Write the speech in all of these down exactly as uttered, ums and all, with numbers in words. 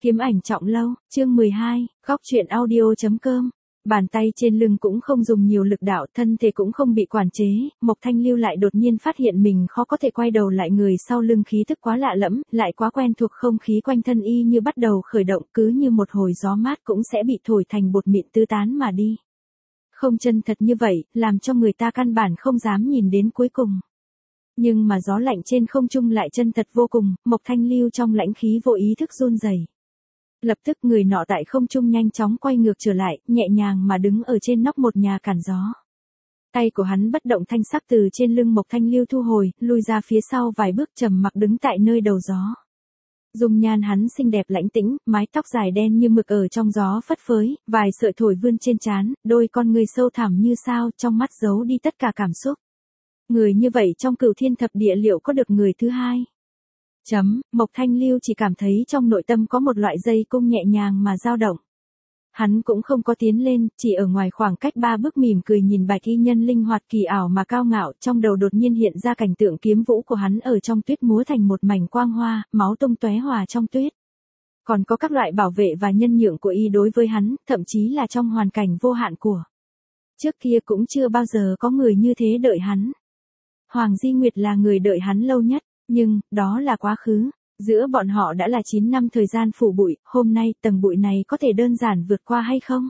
Kiếm ảnh trọng lâu, chương mười hai, góc truyện audio.com. Bàn tay trên lưng cũng không dùng nhiều lực đạo, thân thể cũng không bị quản chế, Mộc Thanh Lưu lại đột nhiên phát hiện mình khó có thể quay đầu lại, người sau lưng khí tức quá lạ lẫm, lại quá quen thuộc, không khí quanh thân y như bắt đầu khởi động, cứ như một hồi gió mát cũng sẽ bị thổi thành bột mịn tứ tán mà đi. Không chân thật như vậy, làm cho người ta căn bản không dám nhìn đến cuối cùng. Nhưng mà gió lạnh trên không trung lại chân thật vô cùng, Mộc Thanh Lưu trong lãnh khí vô ý thức run rẩy. Lập tức người nọ tại không trung nhanh chóng quay ngược trở lại, nhẹ nhàng mà đứng ở trên nóc một nhà cản gió. Tay của hắn bất động thanh sắc từ trên lưng Mộc Thanh Lưu thu hồi, lui ra phía sau vài bước, trầm mặc đứng tại nơi đầu gió. Dung nhan hắn xinh đẹp lãnh tĩnh, mái tóc dài đen như mực ở trong gió phất phới, vài sợi thổi vươn trên trán, đôi con người sâu thẳm như sao, trong mắt giấu đi tất cả cảm xúc. Người như vậy trong cửu thiên thập địa liệu có được người thứ hai? Chấm, Mộc Thanh Lưu chỉ cảm thấy trong nội tâm có một loại dây cung nhẹ nhàng mà dao động. Hắn cũng không có tiến lên, chỉ ở ngoài khoảng cách ba bước mỉm cười nhìn bạch y nhân linh hoạt kỳ ảo mà cao ngạo, trong đầu đột nhiên hiện ra cảnh tượng kiếm vũ của hắn ở trong tuyết múa thành một mảnh quang hoa, máu tung tóe hòa trong tuyết. Còn có các loại bảo vệ và nhân nhượng của y đối với hắn, thậm chí là trong hoàn cảnh vô hạn của. Trước kia cũng chưa bao giờ có người như thế đợi hắn. Hoàng Di Nguyệt là người đợi hắn lâu nhất. Nhưng, đó là quá khứ. Giữa bọn họ đã là chín năm thời gian phủ bụi, hôm nay tầng bụi này có thể đơn giản vượt qua hay không?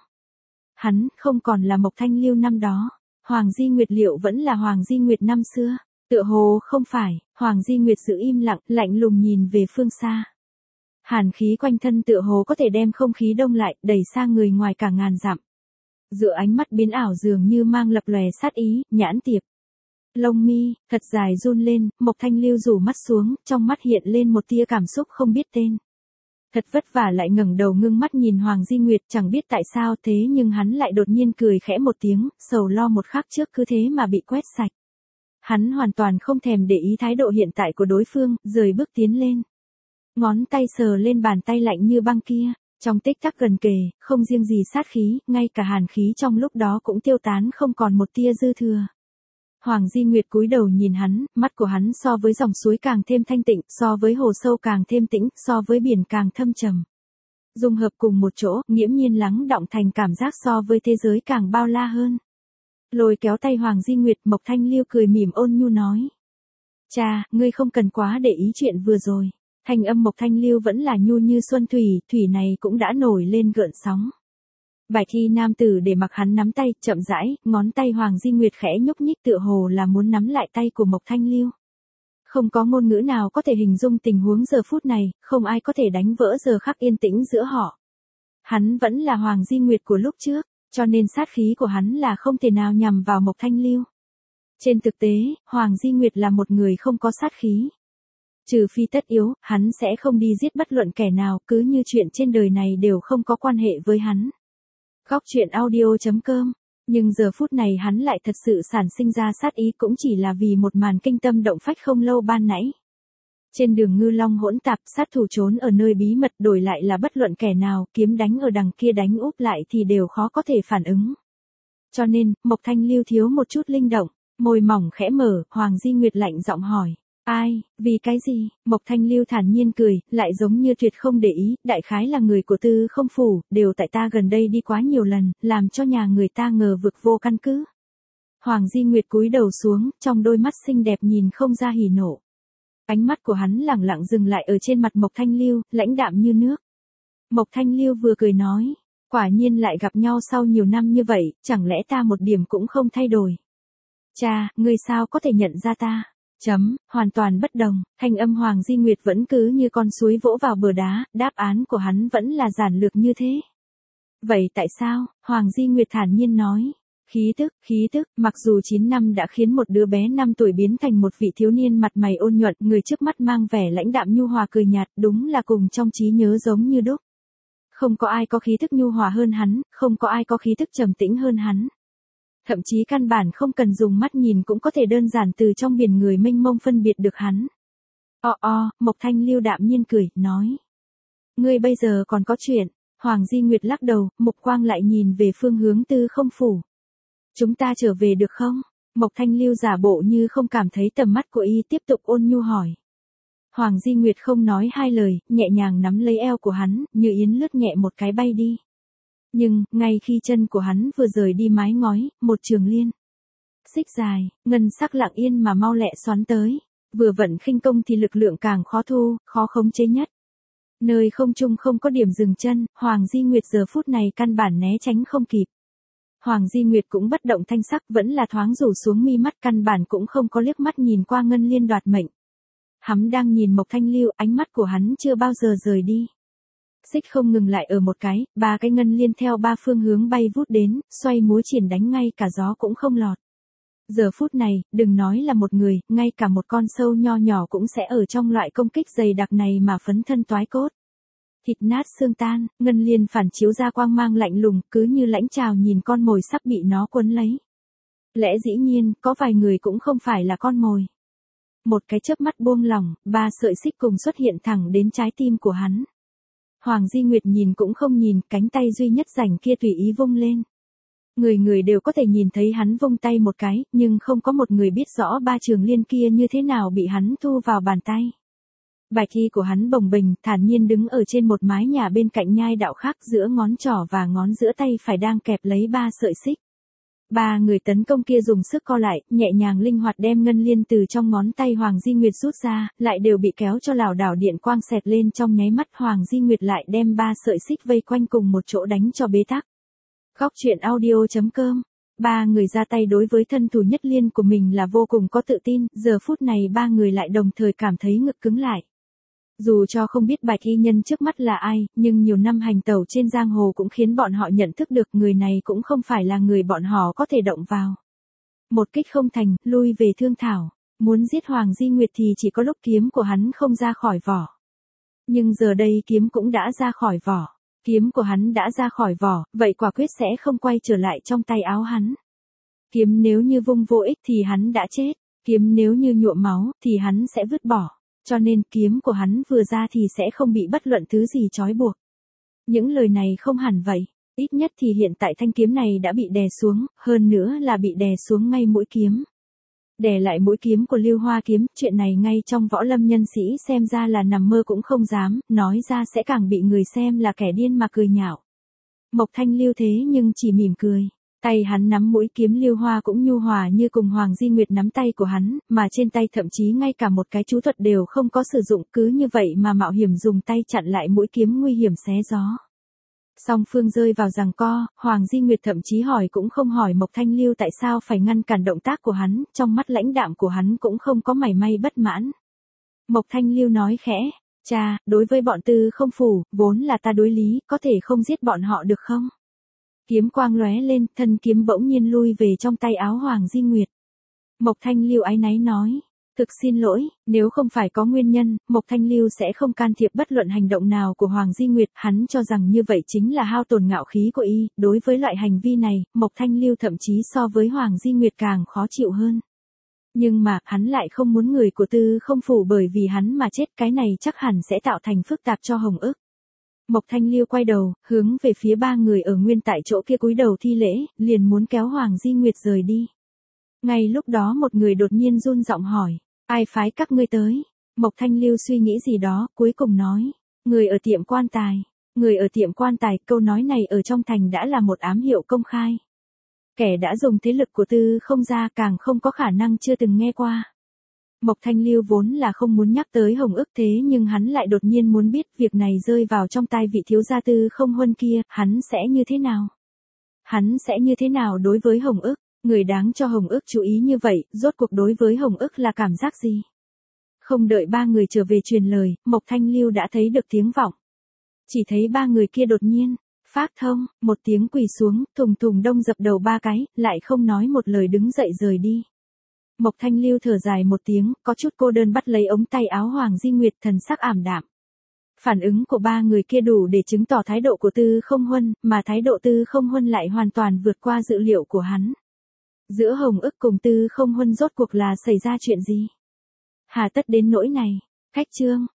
Hắn không còn là Mộc Thanh Lưu năm đó. Hoàng Di Nguyệt liệu vẫn là Hoàng Di Nguyệt năm xưa? Tựa hồ không phải. Hoàng Di Nguyệt giữ im lặng, lạnh lùng nhìn về phương xa. Hàn khí quanh thân tựa hồ có thể đem không khí đông lại, đẩy xa người ngoài cả ngàn dặm. Giữa ánh mắt biến ảo dường như mang lập lòe sát ý, nhãn tiệp. Lông mi, thật dài run lên, Mộc Thanh Lưu rủ mắt xuống, trong mắt hiện lên một tia cảm xúc không biết tên. Thật vất vả lại ngẩng đầu ngưng mắt nhìn Hoàng Di Nguyệt, chẳng biết tại sao thế nhưng hắn lại đột nhiên cười khẽ một tiếng, sầu lo một khắc trước cứ thế mà bị quét sạch. Hắn hoàn toàn không thèm để ý thái độ hiện tại của đối phương, rời bước tiến lên. Ngón tay sờ lên bàn tay lạnh như băng kia, trong tích tắc gần kề, không riêng gì sát khí, ngay cả hàn khí trong lúc đó cũng tiêu tán không còn một tia dư thừa. Hoàng Di Nguyệt cúi đầu nhìn hắn, mắt của hắn so với dòng suối càng thêm thanh tịnh, so với hồ sâu càng thêm tĩnh, so với biển càng thâm trầm. Dung hợp cùng một chỗ, nghiễm nhiên lắng đọng thành cảm giác so với thế giới càng bao la hơn. Lôi kéo tay Hoàng Di Nguyệt, Mộc Thanh Lưu cười mỉm ôn nhu nói. Cha, ngươi không cần quá để ý chuyện vừa rồi. Thanh âm Mộc Thanh Lưu vẫn là nhu như xuân thủy, thủy này cũng đã nổi lên gợn sóng. Bạch y nam tử để mặc hắn nắm tay, chậm rãi, ngón tay Hoàng Di Nguyệt khẽ nhúc nhích tựa hồ là muốn nắm lại tay của Mộc Thanh Lưu. Không có ngôn ngữ nào có thể hình dung tình huống giờ phút này, không ai có thể đánh vỡ giờ khắc yên tĩnh giữa họ. Hắn vẫn là Hoàng Di Nguyệt của lúc trước, cho nên sát khí của hắn là không thể nào nhằm vào Mộc Thanh Lưu. Trên thực tế, Hoàng Di Nguyệt là một người không có sát khí. Trừ phi tất yếu, hắn sẽ không đi giết bất luận kẻ nào, cứ như chuyện trên đời này đều không có quan hệ với hắn. Góc truyện audio.com. Nhưng giờ phút này hắn lại thật sự sản sinh ra sát ý cũng chỉ là vì một màn kinh tâm động phách không lâu ban nãy. Trên đường ngư long hỗn tạp, sát thủ trốn ở nơi bí mật, đổi lại là bất luận kẻ nào, kiếm đánh ở đằng kia đánh úp lại thì đều khó có thể phản ứng. Cho nên, Mộc Thanh Lưu thiếu một chút linh động, môi mỏng khẽ mở, Hoàng Di Nguyệt lạnh giọng hỏi. Ai, vì cái gì? Mộc Thanh Lưu thản nhiên cười, lại giống như tuyệt không để ý, đại khái là người của Tư Không phủ, đều tại ta gần đây đi quá nhiều lần, làm cho nhà người ta ngờ vực vô căn cứ. Hoàng Di Nguyệt cúi đầu xuống, trong đôi mắt xinh đẹp nhìn không ra hỉ nộ. Ánh mắt của hắn lẳng lặng dừng lại ở trên mặt Mộc Thanh Lưu, lãnh đạm như nước. Mộc Thanh Lưu vừa cười nói, quả nhiên lại gặp nhau sau nhiều năm như vậy, chẳng lẽ ta một điểm cũng không thay đổi. Cha, ngươi sao có thể nhận ra ta? Chấm, hoàn toàn bất đồng, thanh âm Hoàng Di Nguyệt vẫn cứ như con suối vỗ vào bờ đá, đáp án của hắn vẫn là giản lược như thế. Vậy tại sao? Hoàng Di Nguyệt thản nhiên nói. Khí tức, khí tức, mặc dù chín năm đã khiến một đứa bé năm tuổi biến thành một vị thiếu niên mặt mày ôn nhuận, người trước mắt mang vẻ lãnh đạm nhu hòa cười nhạt, đúng là cùng trong trí nhớ giống như đúc. Không có ai có khí tức nhu hòa hơn hắn, không có ai có khí tức trầm tĩnh hơn hắn. Thậm chí căn bản không cần dùng mắt nhìn cũng có thể đơn giản từ trong biển người mênh mông phân biệt được hắn. O o, Mộc Thanh Lưu đạm nhiên cười, nói. Ngươi bây giờ còn có chuyện. Hoàng Di Nguyệt lắc đầu, mục quang lại nhìn về phương hướng Tư Không phủ. Chúng ta trở về được không? Mộc Thanh Lưu giả bộ như không cảm thấy tầm mắt của y, tiếp tục ôn nhu hỏi. Hoàng Di Nguyệt không nói hai lời, nhẹ nhàng nắm lấy eo của hắn, như yến lướt nhẹ một cái bay đi. Nhưng, ngay khi chân của hắn vừa rời đi mái ngói, một trường liên xích dài, ngân sắc lặng yên mà mau lẹ xoắn tới. Vừa vận khinh công thì lực lượng càng khó thu, khó khống chế nhất. Nơi không trung không có điểm dừng chân, Hoàng Di Nguyệt giờ phút này căn bản né tránh không kịp. Hoàng Di Nguyệt cũng bất động thanh sắc, vẫn là thoáng rủ xuống mi mắt, căn bản cũng không có liếc mắt nhìn qua ngân liên đoạt mệnh. Hắn đang nhìn Mộc Thanh Lưu, ánh mắt của hắn chưa bao giờ rời đi. Xích không ngừng lại ở một cái, ba cái ngân liên theo ba phương hướng bay vút đến, xoay múa triển đánh ngay cả gió cũng không lọt. Giờ phút này, đừng nói là một người, ngay cả một con sâu nho nhỏ cũng sẽ ở trong loại công kích dày đặc này mà phấn thân toái cốt. Thịt nát xương tan, ngân liên phản chiếu ra quang mang lạnh lùng, cứ như lãnh trào nhìn con mồi sắp bị nó quấn lấy. Lẽ dĩ nhiên, có vài người cũng không phải là con mồi. Một cái chớp mắt buông lỏng, ba sợi xích cùng xuất hiện thẳng đến trái tim của hắn. Hoàng Di Nguyệt nhìn cũng không nhìn, cánh tay duy nhất rảnh kia tùy ý vung lên. Người người đều có thể nhìn thấy hắn vung tay một cái, nhưng không có một người biết rõ ba trường liên kia như thế nào bị hắn thu vào bàn tay. Bạch y của hắn bồng bềnh, thản nhiên đứng ở trên một mái nhà bên cạnh nhai đạo khác, giữa ngón trỏ và ngón giữa tay phải đang kẹp lấy ba sợi xích. Ba người tấn công kia dùng sức co lại, nhẹ nhàng linh hoạt đem ngân liên từ trong ngón tay Hoàng Di Nguyệt rút ra, lại đều bị kéo cho lảo đảo, điện quang xẹt lên trong nháy mắt. Hoàng Di Nguyệt lại đem ba sợi xích vây quanh cùng một chỗ đánh cho bế tắc. Góc truyện audio chấm com. Ba người ra tay đối với thân thủ nhất liên của mình là vô cùng có tự tin, giờ phút này ba người lại đồng thời cảm thấy ngực cứng lại. Dù cho không biết bạch y nhân trước mắt là ai, nhưng nhiều năm hành tẩu trên giang hồ cũng khiến bọn họ nhận thức được người này cũng không phải là người bọn họ có thể động vào. Một kích không thành, lui về thương thảo. Muốn giết Hoàng Di Nguyệt thì chỉ có lúc kiếm của hắn không ra khỏi vỏ. Nhưng giờ đây kiếm cũng đã ra khỏi vỏ. Kiếm của hắn đã ra khỏi vỏ, vậy quả quyết sẽ không quay trở lại trong tay áo hắn. Kiếm nếu như vung vô ích thì hắn đã chết. Kiếm nếu như nhuộm máu thì hắn sẽ vứt bỏ. Cho nên kiếm của hắn vừa ra thì sẽ không bị bất luận thứ gì trói buộc. Những lời này không hẳn vậy. Ít nhất thì hiện tại thanh kiếm này đã bị đè xuống, hơn nữa là bị đè xuống ngay mũi kiếm. Đè lại mũi kiếm của Lưu Hoa kiếm, chuyện này ngay trong võ lâm nhân sĩ xem ra là nằm mơ cũng không dám, nói ra sẽ càng bị người xem là kẻ điên mà cười nhạo. Mộc Thanh Lưu thế nhưng chỉ mỉm cười. Tay hắn nắm mũi kiếm Lưu Hoa cũng nhu hòa như cùng Hoàng Di Nguyệt nắm tay của hắn, mà trên tay thậm chí ngay cả một cái chú thuật đều không có sử dụng, cứ như vậy mà mạo hiểm dùng tay chặn lại mũi kiếm nguy hiểm xé gió. Song phương rơi vào giằng co, Hoàng Di Nguyệt thậm chí hỏi cũng không hỏi Mộc Thanh Lưu tại sao phải ngăn cản động tác của hắn, trong mắt lãnh đạm của hắn cũng không có mảy may bất mãn. Mộc Thanh Lưu nói khẽ, cha, đối với bọn Tư Không Phủ, vốn là ta đối lý, có thể không giết bọn họ được không? Kiếm quang lóe lên, thân kiếm bỗng nhiên lui về trong tay áo Hoàng Di Nguyệt. Mộc Thanh Lưu áy náy nói, thực xin lỗi, nếu không phải có nguyên nhân, Mộc Thanh Lưu sẽ không can thiệp bất luận hành động nào của Hoàng Di Nguyệt, hắn cho rằng như vậy chính là hao tổn ngạo khí của y, đối với loại hành vi này, Mộc Thanh Lưu thậm chí so với Hoàng Di Nguyệt càng khó chịu hơn. Nhưng mà, hắn lại không muốn người của Tư Không Phủ bởi vì hắn mà chết, cái này chắc hẳn sẽ tạo thành phức tạp cho Hồng Ức. Mộc Thanh Lưu quay đầu, hướng về phía ba người ở nguyên tại chỗ kia cúi đầu thi lễ, liền muốn kéo Hoàng Di Nguyệt rời đi. Ngay lúc đó một người đột nhiên run giọng hỏi, ai phái các ngươi tới? Mộc Thanh Lưu suy nghĩ gì đó, cuối cùng nói, người ở tiệm quan tài. Người ở tiệm quan tài, câu nói này ở trong thành đã là một ám hiệu công khai. Kẻ đã dùng thế lực của Tư Không gia càng không có khả năng chưa từng nghe qua. Mộc Thanh Lưu vốn là không muốn nhắc tới Hồng Ức, thế nhưng hắn lại đột nhiên muốn biết việc này rơi vào trong tai vị thiếu gia Tư Không Huân kia, hắn sẽ như thế nào? Hắn sẽ như thế nào đối với Hồng Ức? Người đáng cho Hồng Ức chú ý như vậy, rốt cuộc đối với Hồng Ức là cảm giác gì? Không đợi ba người trở về truyền lời, Mộc Thanh Lưu đã thấy được tiếng vọng. Chỉ thấy ba người kia đột nhiên phát thông, một tiếng quỳ xuống, thùng thùng đông dập đầu ba cái, lại không nói một lời đứng dậy rời đi. Mộc Thanh Lưu thở dài một tiếng, có chút cô đơn bắt lấy ống tay áo Hoàng Di Nguyệt, thần sắc ảm đạm. Phản ứng của ba người kia đủ để chứng tỏ thái độ của Tư Không Huân, mà thái độ Tư Không Huân lại hoàn toàn vượt qua dự liệu của hắn. Giữa Hồng Ức cùng Tư Không Huân rốt cuộc là xảy ra chuyện gì? Hà tất đến nỗi này? Cách chương